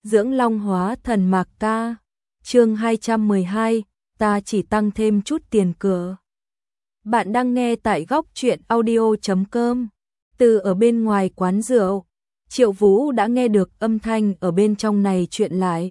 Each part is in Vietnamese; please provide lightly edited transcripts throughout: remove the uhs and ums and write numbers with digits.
Dưỡng long hóa thần mạc ca. Chương 212, ta chỉ tăng thêm chút tiền cửa. Bạn đang nghe tại góc truyện audio.com. Từ ở bên ngoài quán rượu, Triệu Vũ đã nghe được âm thanh ở bên trong này chuyện lại.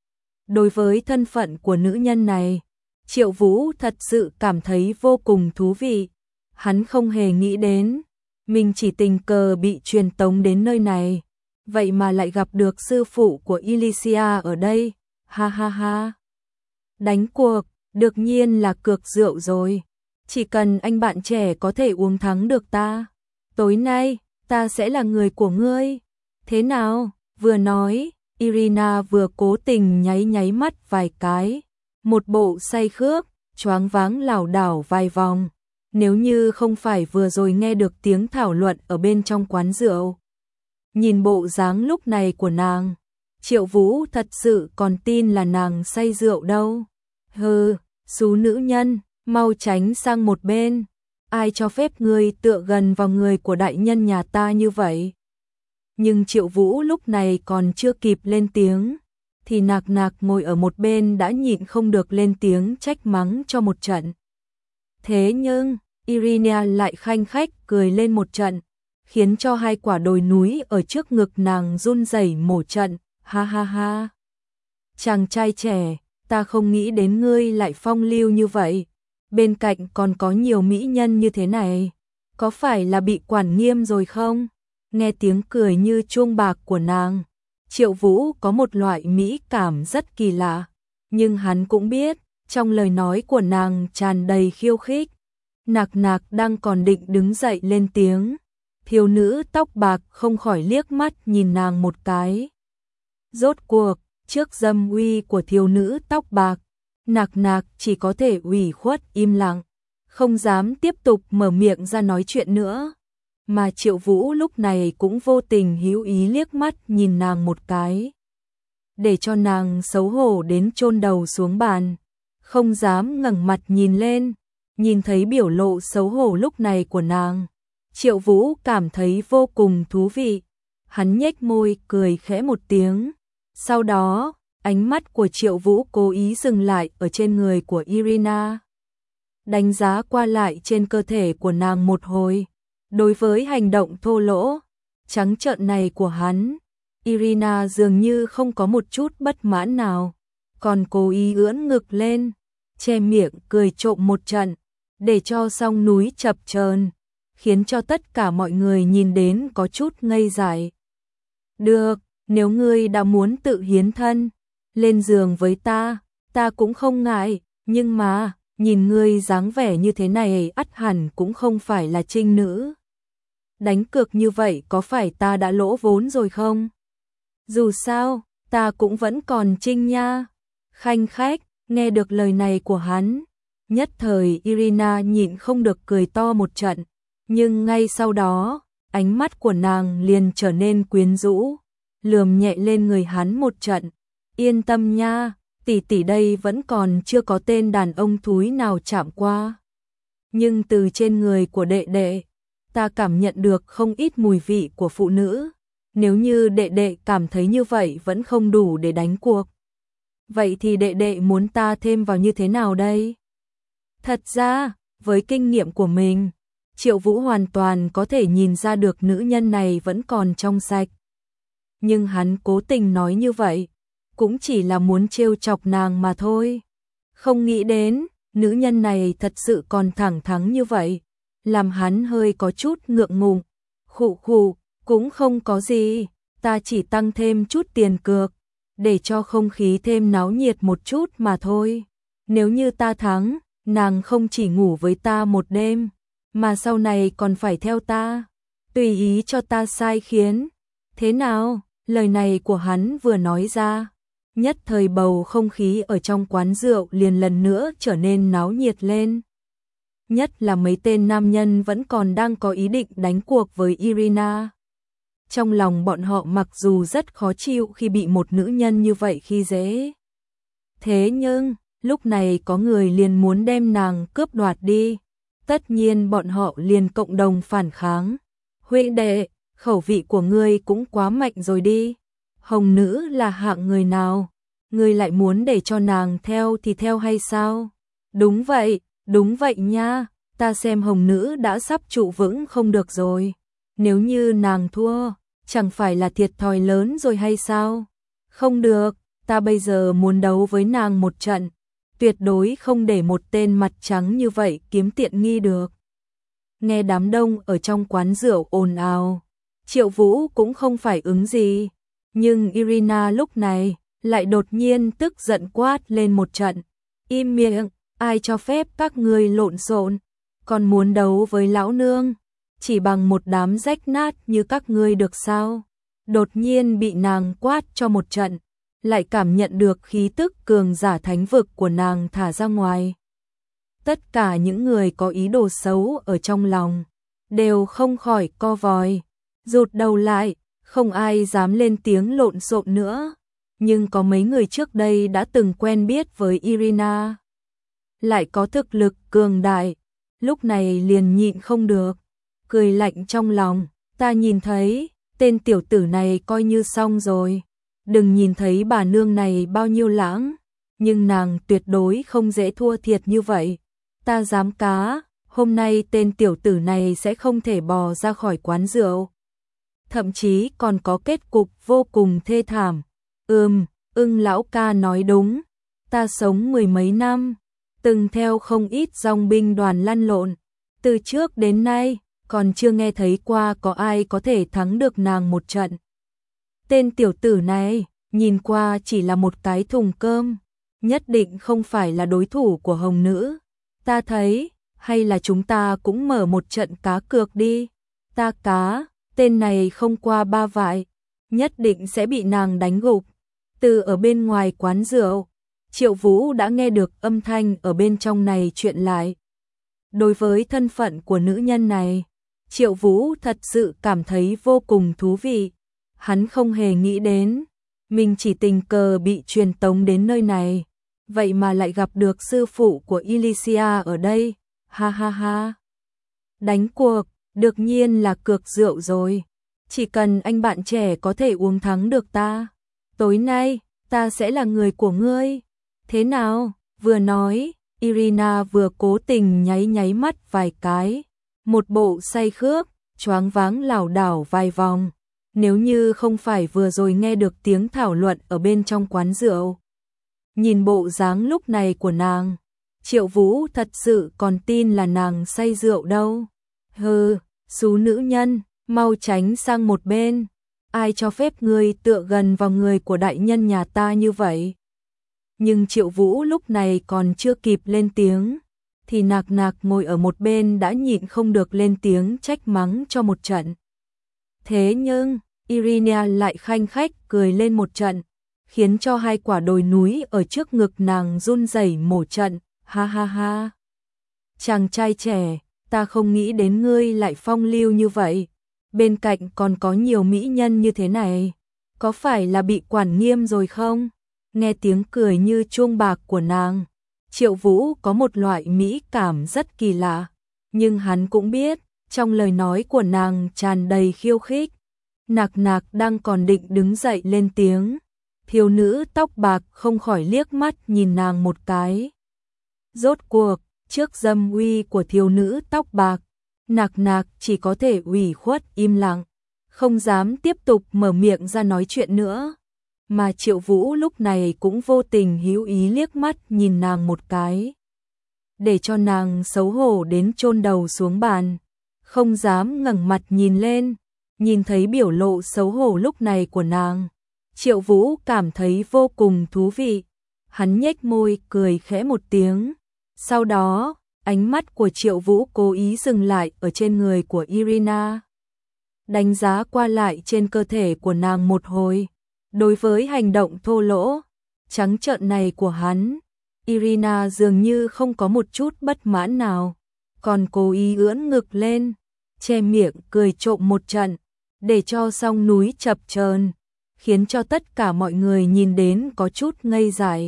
Đối với thân phận của nữ nhân này, Triệu Vũ thật sự cảm thấy vô cùng thú vị. Hắn không hề nghĩ đến, mình chỉ tình cờ bị truyền tống đến nơi này, vậy mà lại gặp được sư phụ của Elysia ở đây. Ha ha ha. Đánh cuộc, đương nhiên là cược rượu rồi. Chỉ cần anh bạn trẻ có thể uống thắng được ta, tối nay ta sẽ là người của ngươi. Thế nào? Vừa nói, Irina vừa cố tình nháy mắt vài cái, một bộ say khướt, choáng váng lảo đảo vài vòng. Nếu như không phải vừa rồi nghe được tiếng thảo luận ở bên trong quán rượu, nhìn bộ dáng lúc này của nàng, Triệu Vũ thật sự còn tin là nàng say rượu đâu. Hừ, xú nữ nhân, mau tránh sang một bên. Ai cho phép ngươi tựa gần vào người của đại nhân nhà ta như vậy? Nhưng Triệu Vũ lúc này còn chưa kịp lên tiếng, thì Nạc Nạc ngồi ở một bên đã nhịn không được lên tiếng trách mắng cho một trận. Thế nhưng, Irina lại khanh khách cười lên một trận, khiến cho hai quả đồi núi ở trước ngực nàng run rẩy một trận. Ha ha ha. Chàng trai trẻ, ta không nghĩ đến ngươi lại phong lưu như vậy. Bên cạnh còn có nhiều mỹ nhân như thế này, có phải là bị quản nghiêm rồi không? Nghe tiếng cười như chuông bạc của nàng, Triệu Vũ có một loại mỹ cảm rất kỳ lạ, nhưng hắn cũng biết, trong lời nói của nàng tràn đầy khiêu khích. Nạc Nạc đang còn định đứng dậy lên tiếng, thiếu nữ tóc bạc không khỏi liếc mắt nhìn nàng một cái. Rốt cuộc, trước dâm uy của thiếu nữ tóc bạc, Nạc Nạc chỉ có thể ủy khuất im lặng, không dám tiếp tục mở miệng ra nói chuyện nữa. Mà Triệu Vũ lúc này cũng vô tình hữu ý liếc mắt nhìn nàng một cái, để cho nàng xấu hổ đến chôn đầu xuống bàn, không dám ngẩng mặt nhìn lên. Nhìn thấy biểu lộ xấu hổ lúc này của nàng, Triệu Vũ cảm thấy vô cùng thú vị. Hắn nhếch môi cười khẽ một tiếng. Sau đó, ánh mắt của Triệu Vũ cố ý dừng lại ở trên người của Irina, đánh giá qua lại trên cơ thể của nàng một hồi. Đối với hành động thô lỗ, trắng trợn này của hắn, Irina dường như không có một chút bất mãn nào, còn cố ý ưỡn ngực lên, che miệng cười trộm một trận, để cho song núi chập chờn, khiến cho tất cả mọi người nhìn đến có chút ngây dại. Được, nếu ngươi đã muốn tự hiến thân, lên giường với ta cũng không ngại, nhưng mà, nhìn ngươi dáng vẻ như thế này ắt hẳn cũng không phải là trinh nữ. Đánh cược như vậy có phải ta đã lỗ vốn rồi không? Dù sao, ta cũng vẫn còn trinh nha. Khanh khách, nghe được lời này của hắn, nhất thời Irina nhịn không được cười to một trận, nhưng ngay sau đó, ánh mắt của nàng liền trở nên quyến rũ, lườm nhẹ lên người hắn một trận. Yên tâm nha, tỷ tỷ đây vẫn còn chưa có tên đàn ông thúi nào chạm qua. Nhưng từ trên người của đệ đệ, ta cảm nhận được không ít mùi vị của phụ nữ. Nếu như đệ đệ cảm thấy như vậy vẫn không đủ để đánh cuộc, vậy thì đệ đệ muốn ta thêm vào như thế nào đây? Thật ra, với kinh nghiệm của mình, Triệu Vũ hoàn toàn có thể nhìn ra được nữ nhân này vẫn còn trong sạch. Nhưng hắn cố tình nói như vậy, cũng chỉ là muốn trêu chọc nàng mà thôi. Không nghĩ đến, nữ nhân này thật sự còn thẳng thắn như vậy, làm hắn hơi có chút ngượng ngùng. Khụ khụ, cũng không có gì, ta chỉ tăng thêm chút tiền cược, để cho không khí thêm náo nhiệt một chút mà thôi. Nếu như ta thắng, nàng không chỉ ngủ với ta một đêm, mà sau này còn phải theo ta, tùy ý cho ta sai khiến. Thế nào? Lời này của hắn vừa nói ra, nhất thời bầu không khí ở trong quán rượu liền lần nữa trở nên náo nhiệt lên. Nhất là mấy tên nam nhân vẫn còn đang có ý định đánh cuộc với Irina. Trong lòng bọn họ mặc dù rất khó chịu khi bị một nữ nhân như vậy khi dễ. Thế nhưng, lúc này có người liền muốn đem nàng cướp đoạt đi. Tất nhiên bọn họ liền cộng đồng phản kháng. Huynh đệ, khẩu vị của ngươi cũng quá mạnh rồi đi. Hồng nữ là hạng người nào? Ngươi lại muốn để cho nàng theo thì theo hay sao? Đúng vậy nha, ta xem hồng nữ đã sắp trụ vững không được rồi. Nếu như nàng thua, chẳng phải là thiệt thòi lớn rồi hay sao? Không được, ta bây giờ muốn đấu với nàng một trận, tuyệt đối không để một tên mặt trắng như vậy kiếm tiện nghi được. Nghe đám đông ở trong quán rượu ồn ào, Triệu Vũ cũng không phải ứng gì, nhưng Irina lúc này lại đột nhiên tức giận quát lên một trận. Im miệng, ai cho phép các ngươi lộn xộn, còn muốn đấu với lão nương, chỉ bằng một đám rách nát như các ngươi được sao? Đột nhiên bị nàng quát cho một trận, lại cảm nhận được khí tức cường giả thánh vực của nàng thả ra ngoài. Tất cả những người có ý đồ xấu ở trong lòng đều không khỏi co vòi, rụt đầu lại, không ai dám lên tiếng lộn xộn nữa. Nhưng có mấy người trước đây đã từng quen biết với Irina, lại có thực lực cường đại, lúc này liền nhịn không được, cười lạnh trong lòng. Ta nhìn thấy, tên tiểu tử này coi như xong rồi. Đừng nhìn thấy bà nương này bao nhiêu lãng, nhưng nàng tuyệt đối không dễ thua thiệt như vậy. Ta dám cá, hôm nay tên tiểu tử này sẽ không thể bò ra khỏi quán rượu. Thậm chí còn có kết cục vô cùng thê thảm. Ưng lão ca nói đúng. Ta sống mười mấy năm, từng theo không ít dòng binh đoàn lăn lộn. Từ trước đến nay, còn chưa nghe thấy qua có ai có thể thắng được nàng một trận. Tên tiểu tử này, nhìn qua chỉ là một cái thùng cơm, nhất định không phải là đối thủ của hồng nữ. Ta thấy, hay là chúng ta cũng mở một trận cá cược đi. Ta cá, tên này không qua ba vại, nhất định sẽ bị nàng đánh gục. Từ ở bên ngoài quán rượu, Triệu Vũ đã nghe được âm thanh ở bên trong này chuyện lại. Đối với thân phận của nữ nhân này, Triệu Vũ thật sự cảm thấy vô cùng thú vị. Hắn không hề nghĩ đến, mình chỉ tình cờ bị truyền tống đến nơi này, vậy mà lại gặp được sư phụ của Elysia ở đây. Ha ha ha. Đánh cuộc, đương nhiên là cược rượu rồi. Chỉ cần anh bạn trẻ có thể uống thắng được ta, tối nay ta sẽ là người của ngươi. Thế nào? Vừa nói, Irina vừa cố tình nháy mắt vài cái, một bộ say khướt, choáng váng lảo đảo vài vòng. Nếu như không phải vừa rồi nghe được tiếng thảo luận ở bên trong quán rượu, nhìn bộ dáng lúc này của nàng, Triệu Vũ thật sự còn tin là nàng say rượu đâu. Hừ, xú nữ nhân, mau tránh sang một bên. Ai cho phép ngươi tựa gần vào người của đại nhân nhà ta như vậy? Nhưng Triệu Vũ lúc này còn chưa kịp lên tiếng, thì Nạc Nạc ngồi ở một bên đã nhịn không được lên tiếng trách mắng cho một trận. Thế nhưng, Irina lại khanh khách cười lên một trận, khiến cho hai quả đồi núi ở trước ngực nàng run rẩy một trận. Ha ha ha. Chàng trai trẻ, ta không nghĩ đến ngươi lại phong lưu như vậy. Bên cạnh còn có nhiều mỹ nhân như thế này, có phải là bị quản nghiêm rồi không? Nghe tiếng cười như chuông bạc của nàng, Triệu Vũ có một loại mỹ cảm rất kỳ lạ, nhưng hắn cũng biết, trong lời nói của nàng tràn đầy khiêu khích. Nạc Nạc đang còn định đứng dậy lên tiếng, thiếu nữ tóc bạc không khỏi liếc mắt nhìn nàng một cái. Rốt cuộc, trước dâm uy của thiếu nữ tóc bạc, Nạc Nạc chỉ có thể ủy khuất im lặng, không dám tiếp tục mở miệng ra nói chuyện nữa. Mà Triệu Vũ lúc này cũng vô tình hữu ý liếc mắt nhìn nàng một cái, để cho nàng xấu hổ đến chôn đầu xuống bàn, không dám ngẩng mặt nhìn lên. Nhìn thấy biểu lộ xấu hổ lúc này của nàng, Triệu Vũ cảm thấy vô cùng thú vị. Hắn nhếch môi cười khẽ một tiếng. Sau đó, ánh mắt của Triệu Vũ cố ý dừng lại ở trên người của Irina, đánh giá qua lại trên cơ thể của nàng một hồi. Đối với hành động thô lỗ, trắng trợn này của hắn, Irina dường như không có một chút bất mãn nào, còn cố ý ưỡn ngực lên, che miệng cười trộm một trận, để cho song núi chập chờn, khiến cho tất cả mọi người nhìn đến có chút ngây dại.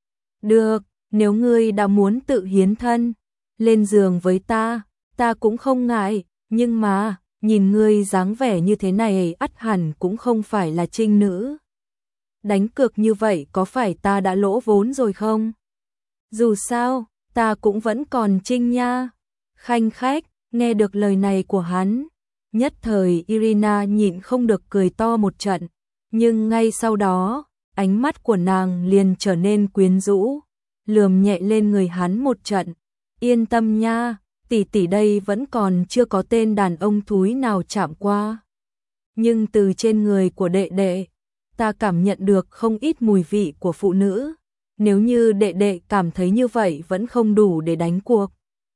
Được, nếu ngươi đã muốn tự hiến thân, lên giường với ta cũng không ngại, nhưng mà, nhìn ngươi dáng vẻ như thế này ắt hẳn cũng không phải là trinh nữ. đánh cược như vậy có phải ta đã lỗ vốn rồi không? Dù sao, ta cũng vẫn còn trinh nha. Khanh khách, nghe được lời này của hắn, nhất thời Irina nhịn không được cười to một trận, nhưng ngay sau đó, ánh mắt của nàng liền trở nên quyến rũ, lườm nhẹ lên người hắn một trận. Yên tâm nha, tỷ tỷ đây vẫn còn chưa có tên đàn ông thúi nào chạm qua. Nhưng từ trên người của đệ đệ, ta cảm nhận được không ít mùi vị của phụ nữ. Nếu như đệ đệ cảm thấy như vậy vẫn không đủ để đánh cuộc,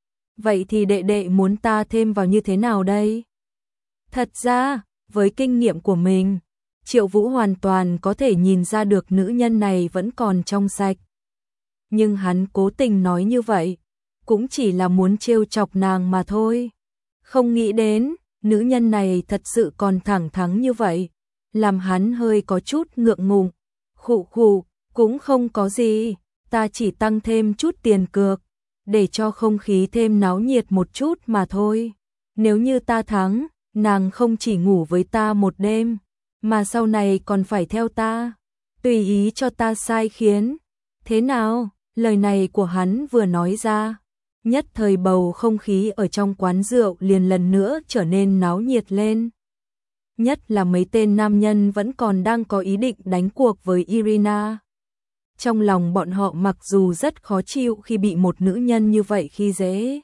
vậy thì đệ đệ muốn ta thêm vào như thế nào đây? Thật ra, với kinh nghiệm của mình, Triệu Vũ hoàn toàn có thể nhìn ra được nữ nhân này vẫn còn trong sạch. Nhưng hắn cố tình nói như vậy, cũng chỉ là muốn trêu chọc nàng mà thôi. Không nghĩ đến, nữ nhân này thật sự còn thẳng thắn như vậy, làm hắn hơi có chút ngượng ngùng. Khụ khụ, cũng không có gì, ta chỉ tăng thêm chút tiền cược, để cho không khí thêm náo nhiệt một chút mà thôi. Nếu như ta thắng, nàng không chỉ ngủ với ta một đêm, mà sau này còn phải theo ta, tùy ý cho ta sai khiến. Thế nào? Lời này của hắn vừa nói ra, nhất thời bầu không khí ở trong quán rượu liền lần nữa trở nên náo nhiệt lên. Nhất là mấy tên nam nhân vẫn còn đang có ý định đánh cuộc với Irina. Trong lòng bọn họ mặc dù rất khó chịu khi bị một nữ nhân như vậy khi dễ.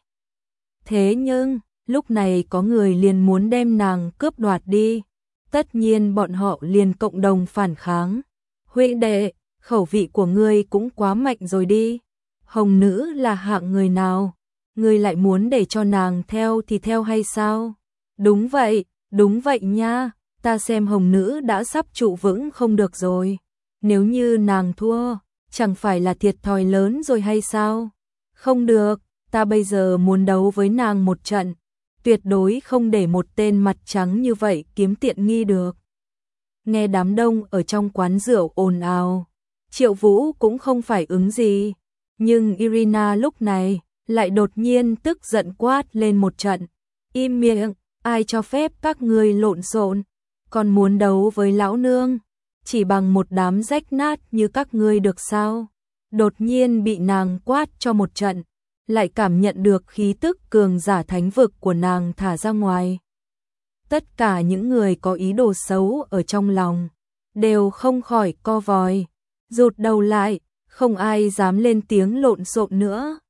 Thế nhưng, lúc này có người liền muốn đem nàng cướp đoạt đi. Tất nhiên bọn họ liền cộng đồng phản kháng. Huynh đệ, khẩu vị của ngươi cũng quá mạnh rồi đi. Hồng nữ là hạng người nào? Ngươi lại muốn để cho nàng theo thì theo hay sao? Đúng vậy nha. Ta xem hồng nữ đã sắp trụ vững không được rồi. Nếu như nàng thua, chẳng phải là thiệt thòi lớn rồi hay sao? Không được, ta bây giờ muốn đấu với nàng một trận. Tuyệt đối không để một tên mặt trắng như vậy kiếm tiện nghi được. Nghe đám đông ở trong quán rượu ồn ào, Triệu Vũ cũng không phải ứng gì. Nhưng Irina lúc này lại đột nhiên tức giận quát lên một trận. Im miệng, ai cho phép các ngươi lộn xộn, còn muốn đấu với lão nương, chỉ bằng một đám rách nát như các ngươi được sao? Đột nhiên bị nàng quát cho một trận, lại cảm nhận được khí tức cường giả thánh vực của nàng thả ra ngoài. Tất cả những người có ý đồ xấu ở trong lòng đều không khỏi co vòi, rụt đầu lại, không ai dám lên tiếng lộn xộn nữa.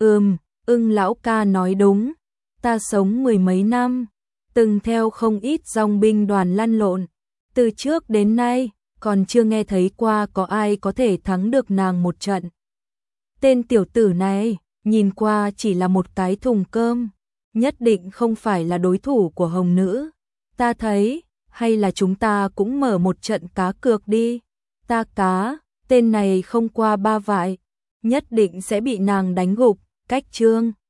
Ưng lão ca nói đúng, ta sống mười mấy năm, từng theo không ít dòng binh đoàn lăn lộn, từ trước đến nay còn chưa nghe thấy qua có ai có thể thắng được nàng một trận. Tên tiểu tử này nhìn qua chỉ là một cái thùng cơm, nhất định không phải là đối thủ của hồng nữ. Ta thấy, hay là chúng ta cũng mở một trận cá cược đi. Ta cá, tên này không qua ba vại, nhất định sẽ bị nàng đánh gục. Cách chương